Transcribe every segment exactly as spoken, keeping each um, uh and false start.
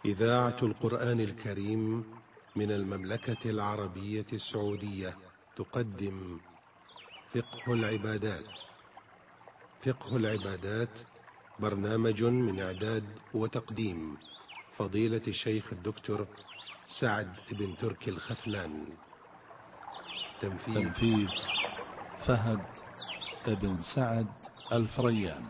إذاعة القرآن الكريم من المملكة العربية السعودية تقدم فقه العبادات. فقه العبادات برنامج من إعداد وتقديم فضيلة الشيخ الدكتور سعد بن تركي الخثلان. تنفيذ, تنفيذ فهد بن سعد الفريان.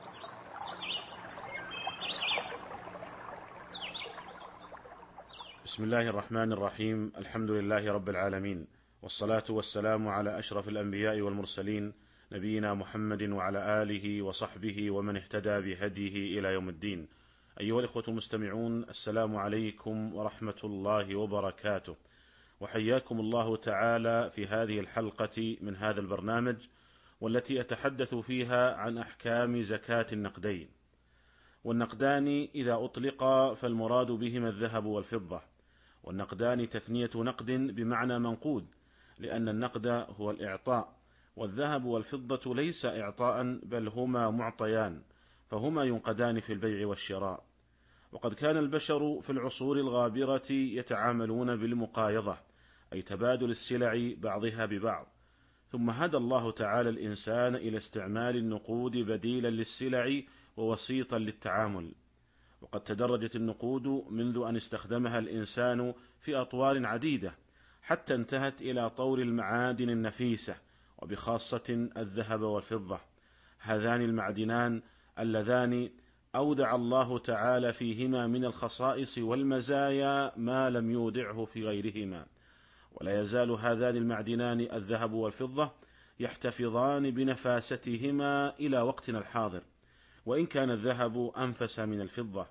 بسم الله الرحمن الرحيم. الحمد لله رب العالمين، والصلاة والسلام على أشرف الأنبياء والمرسلين، نبينا محمد وعلى آله وصحبه ومن اهتدى بهديه إلى يوم الدين. أيها الإخوة المستمعون، السلام عليكم ورحمة الله وبركاته، وحياكم الله تعالى في هذه الحلقة من هذا البرنامج، والتي أتحدث فيها عن أحكام زكاة النقدين. والنقدان إذا أطلقا فالمراد بهما الذهب والفضة، والنقدان تثنية نقد بمعنى منقود، لأن النقد هو الإعطاء، والذهب والفضة ليس إعطاء بل هما معطيان، فهما ينقدان في البيع والشراء. وقد كان البشر في العصور الغابرة يتعاملون بالمقايضة، أي تبادل السلع بعضها ببعض، ثم هدى الله تعالى الإنسان إلى استعمال النقود بديلا للسلع ووسيطا للتعامل. وقد تدرجت النقود منذ أن استخدمها الإنسان في أطوار عديدة، حتى انتهت إلى طور المعادن النفيسة، وبخاصة الذهب والفضة. هذان المعدنان اللذان أودع الله تعالى فيهما من الخصائص والمزايا ما لم يودعه في غيرهما، ولا يزال هذان المعدنان الذهب والفضة يحتفظان بنفاستهما إلى وقتنا الحاضر، وإن كان الذهب أنفس من الفضة.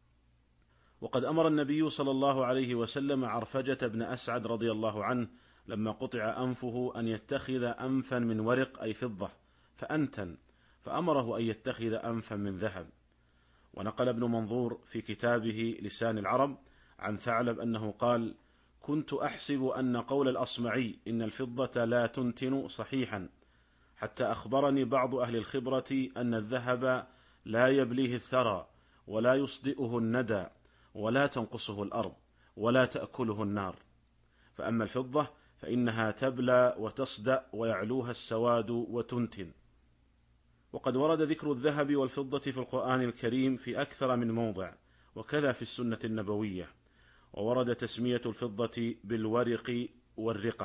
وقد أمر النبي صلى الله عليه وسلم عرفجة بن أسعد رضي الله عنه لما قطع أنفه أن يتخذ أنفا من ورق أي فضة فأنتن، فأمره أن يتخذ أنفا من ذهب. ونقل ابن منظور في كتابه لسان العرب عن ثعلب أنه قال: كنت أحسب أن قول الأصمعي إن الفضة لا تنتن صحيحا، حتى أخبرني بعض أهل الخبرة أن الذهب لا يبليه الثرى، ولا يصدئه الندى، ولا تنقصه الأرض، ولا تأكله النار. فأما الفضة فإنها تبلى وتصدأ ويعلوها السواد وتنتن. وقد ورد ذكر الذهب والفضة في القرآن الكريم في أكثر من موضع، وكذا في السنة النبوية. وورد تسمية الفضة بالورق والرقة.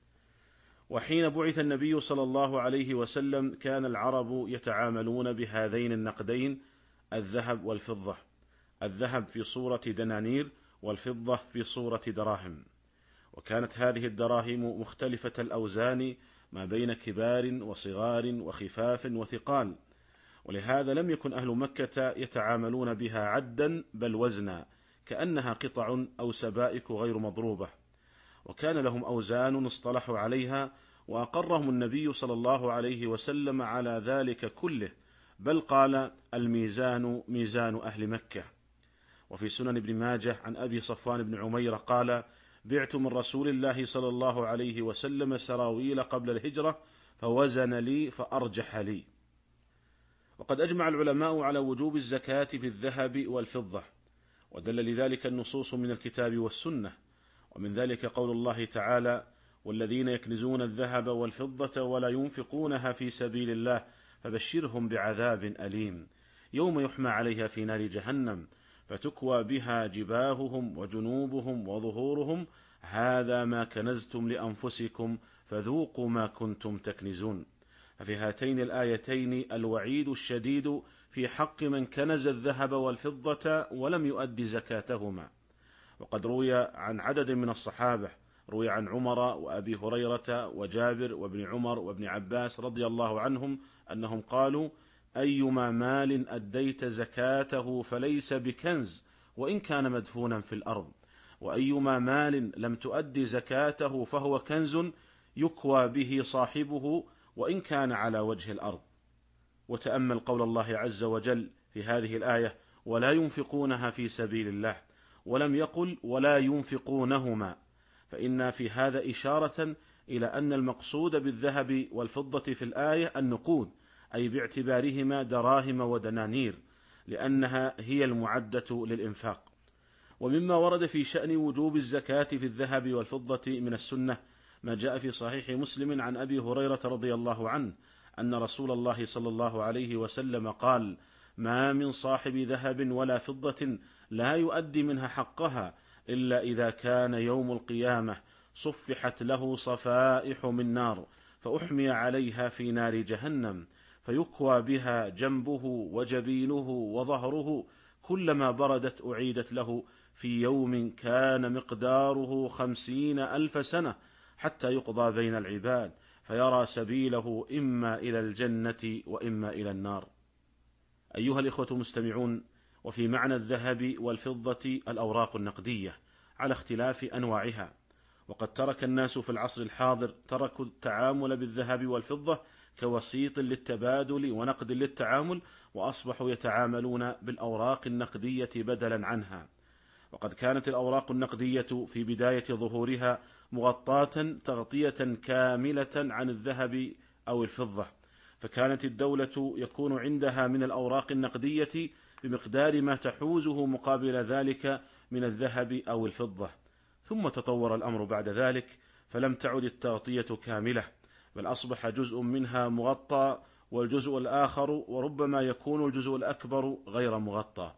وحين بعث النبي صلى الله عليه وسلم كان العرب يتعاملون بهذين النقدين الذهب والفضة، الذهب في صورة دنانير، والفضة في صورة دراهم. وكانت هذه الدراهم مختلفة الأوزان ما بين كبار وصغار وخفاف وثقال، ولهذا لم يكن أهل مكة يتعاملون بها عدا بل وزنا، كأنها قطع أو سبائك غير مضروبة. وكان لهم أوزان اصطلحوا عليها، وأقرهم النبي صلى الله عليه وسلم على ذلك كله، بل قال: الميزان ميزان أهل مكة. وفي سنن ابن ماجه عن أبي صفوان بن عمير قال: بعت من رسول الله صلى الله عليه وسلم سراويل قبل الهجرة فوزن لي فأرجح لي. وقد أجمع العلماء على وجوب الزكاة في الذهب والفضة، ودل لذلك النصوص من الكتاب والسنة. ومن ذلك قول الله تعالى: والذين يكنزون الذهب والفضة ولا ينفقونها في سبيل الله فبشرهم بعذاب أليم يوم يحمى عليها في نار جهنم فتكوى بها جباههم وجنوبهم وظهورهم هذا ما كنزتم لأنفسكم فذوقوا ما كنتم تكنزون. ففي هاتين الآيتين الوعيد الشديد في حق من كنز الذهب والفضة ولم يؤدي زكاتهما. وقد روي عن عدد من الصحابة، روي عن عمر وأبي هريرة وجابر وابن عمر وابن عباس رضي الله عنهم أنهم قالوا: أيما مال أديت زكاته فليس بكنز وإن كان مدفونا في الأرض، وأيما مال لم تؤدي زكاته فهو كنز يكوى به صاحبه وإن كان على وجه الأرض. وتأمل قول الله عز وجل في هذه الآية: ولا ينفقونها في سبيل الله، ولم يقل ولا ينفقونهما، فإن في هذا إشارة إلى أن المقصود بالذهب والفضة في الآية النقود، أي باعتبارهما دراهم ودنانير، لأنها هي المعدة للإنفاق. ومما ورد في شأن وجوب الزكاة في الذهب والفضة من السنة ما جاء في صحيح مسلم عن أبي هريرة رضي الله عنه أن رسول الله صلى الله عليه وسلم قال: ما من صاحب ذهب ولا فضة لا يؤدي منها حقها إلا إذا كان يوم القيامة صفحت له صفائح من نار فأحمي عليها في نار جهنم فيكوى بها جنبه وجبينه وظهره، كلما بردت أعيدت له في يوم كان مقداره خمسين ألف سنة حتى يقضى بين العباد فيرى سبيله إما إلى الجنة وإما إلى النار. أيها الإخوة المستمعون، وفي معنى الذهب والفضة الأوراق النقدية على اختلاف أنواعها، وقد ترك الناس في العصر الحاضر تركوا التعامل بالذهب والفضة كوسيط للتبادل ونقد للتعامل، وأصبحوا يتعاملون بالأوراق النقدية بدلا عنها. وقد كانت الأوراق النقدية في بداية ظهورها مغطاة تغطية كاملة عن الذهب أو الفضة، فكانت الدولة يكون عندها من الأوراق النقدية بمقدار ما تحوزه مقابل ذلك من الذهب أو الفضة. ثم تطور الأمر بعد ذلك فلم تعد التغطية كاملة، بل أصبح جزء منها مغطى والجزء الآخر وربما يكون الجزء الأكبر غير مغطى.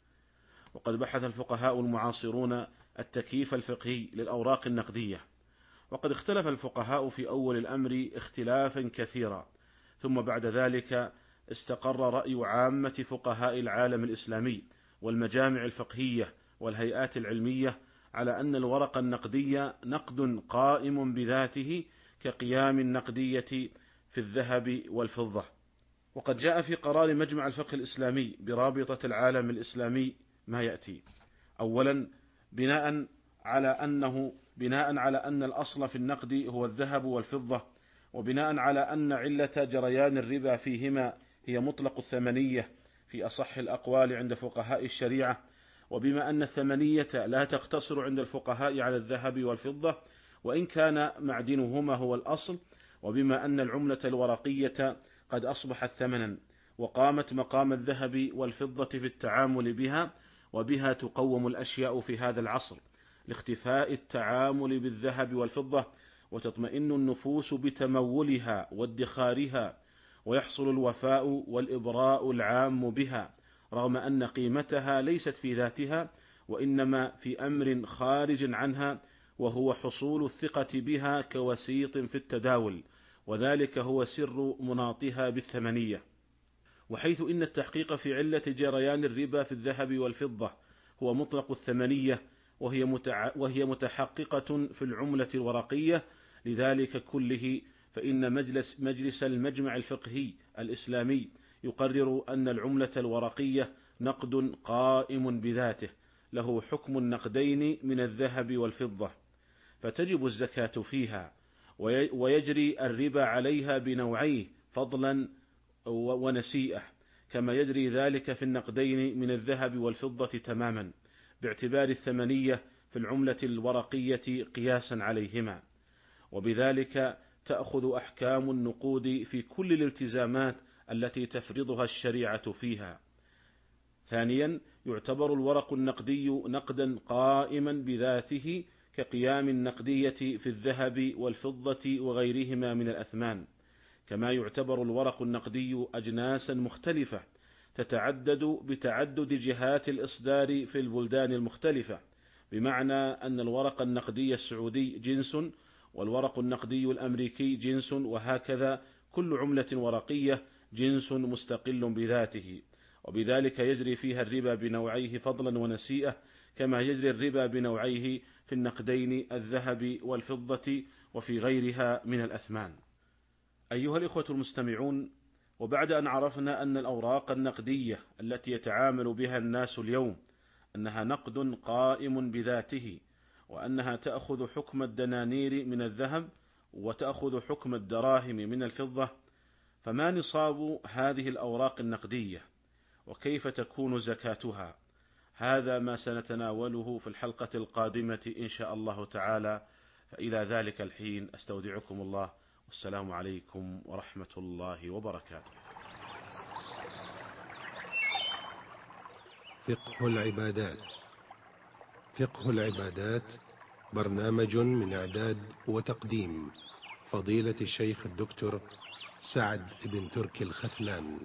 وقد بحث الفقهاء المعاصرون التكييف الفقهي للأوراق النقدية، وقد اختلف الفقهاء في أول الأمر اختلافا كثيرا، ثم بعد ذلك استقر رأي عامة فقهاء العالم الإسلامي والمجامع الفقهية والهيئات العلمية على أن الورق النقدي نقد قائم بذاته كقيام النقدية في الذهب والفضة. وقد جاء في قرار مجمع الفقه الإسلامي برابطة العالم الإسلامي ما يأتي: أولا، بناء على أنه بناء على أن الأصل في النقد هو الذهب والفضة، وبناء على أن علة جريان الربا فيهما هي مطلق الثمنية في أصح الأقوال عند فقهاء الشريعة، وبما أن الثمنية لا تقتصر عند الفقهاء على الذهب والفضة وإن كان معدنهما هو الأصل، وبما أن العملة الورقية قد أصبحت ثمنا وقامت مقام الذهب والفضة في التعامل بها، وبها تقوم الأشياء في هذا العصر لاختفاء التعامل بالذهب والفضة، وتطمئن النفوس بتمولها وادخارها، ويحصل الوفاء والإبراء العام بها، رغم أن قيمتها ليست في ذاتها وإنما في أمر خارج عنها، وهو حصول الثقة بها كوسيط في التداول، وذلك هو سر مناطها بالثمنية. وحيث إن التحقيق في علة جريان الربا في الذهب والفضة هو مطلق الثمنية، وهي, متع... وهي متحققة في العملة الورقية، لذلك كله فإن مجلس, مجلس المجمع الفقهي الإسلامي يقرر أن العملة الورقية نقد قائم بذاته له حكم النقدين من الذهب والفضة، فتجب الزكاة فيها، ويجري الربا عليها بنوعيه فضلا ونسيئة، كما يجري ذلك في النقدين من الذهب والفضة تماما، باعتبار الثمنية في العملة الورقية قياسا عليهما، وبذلك تأخذ أحكام النقود في كل الالتزامات التي تفرضها الشريعة فيها. ثانيا، يعتبر الورق النقدي نقدا قائما بذاته كقيام النقدية في الذهب والفضة وغيرهما من الأثمان، كما يعتبر الورق النقدي أجناسا مختلفة تتعدد بتعدد جهات الإصدار في البلدان المختلفة، بمعنى أن الورق النقدي السعودي جنس، والورق النقدي الأمريكي جنس، وهكذا كل عملة ورقية جنس مستقل بذاته، وبذلك يجري فيها الربا بنوعيه فضلا ونسيئة، كما يجري الربا بنوعيه في النقدين الذهب والفضة وفي غيرها من الأثمان. أيها الإخوة المستمعون، وبعد أن عرفنا أن الأوراق النقدية التي يتعامل بها الناس اليوم أنها نقد قائم بذاته، وأنها تأخذ حكم الدنانير من الذهب وتأخذ حكم الدراهم من الفضة، فما نصاب هذه الأوراق النقدية؟ وكيف تكون زكاتها؟ هذا ما سنتناوله في الحلقة القادمة إن شاء الله تعالى، فإلى ذلك الحين أستودعكم الله، والسلام عليكم ورحمة الله وبركاته. فقه العبادات فقه العبادات، برنامج من إعداد وتقديم فضيلة الشيخ الدكتور سعد بن تركي الخثلان.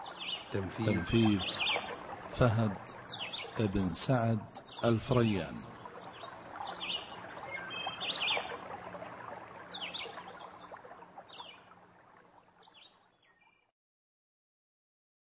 تنفيذ فهد بن سعد الفريان.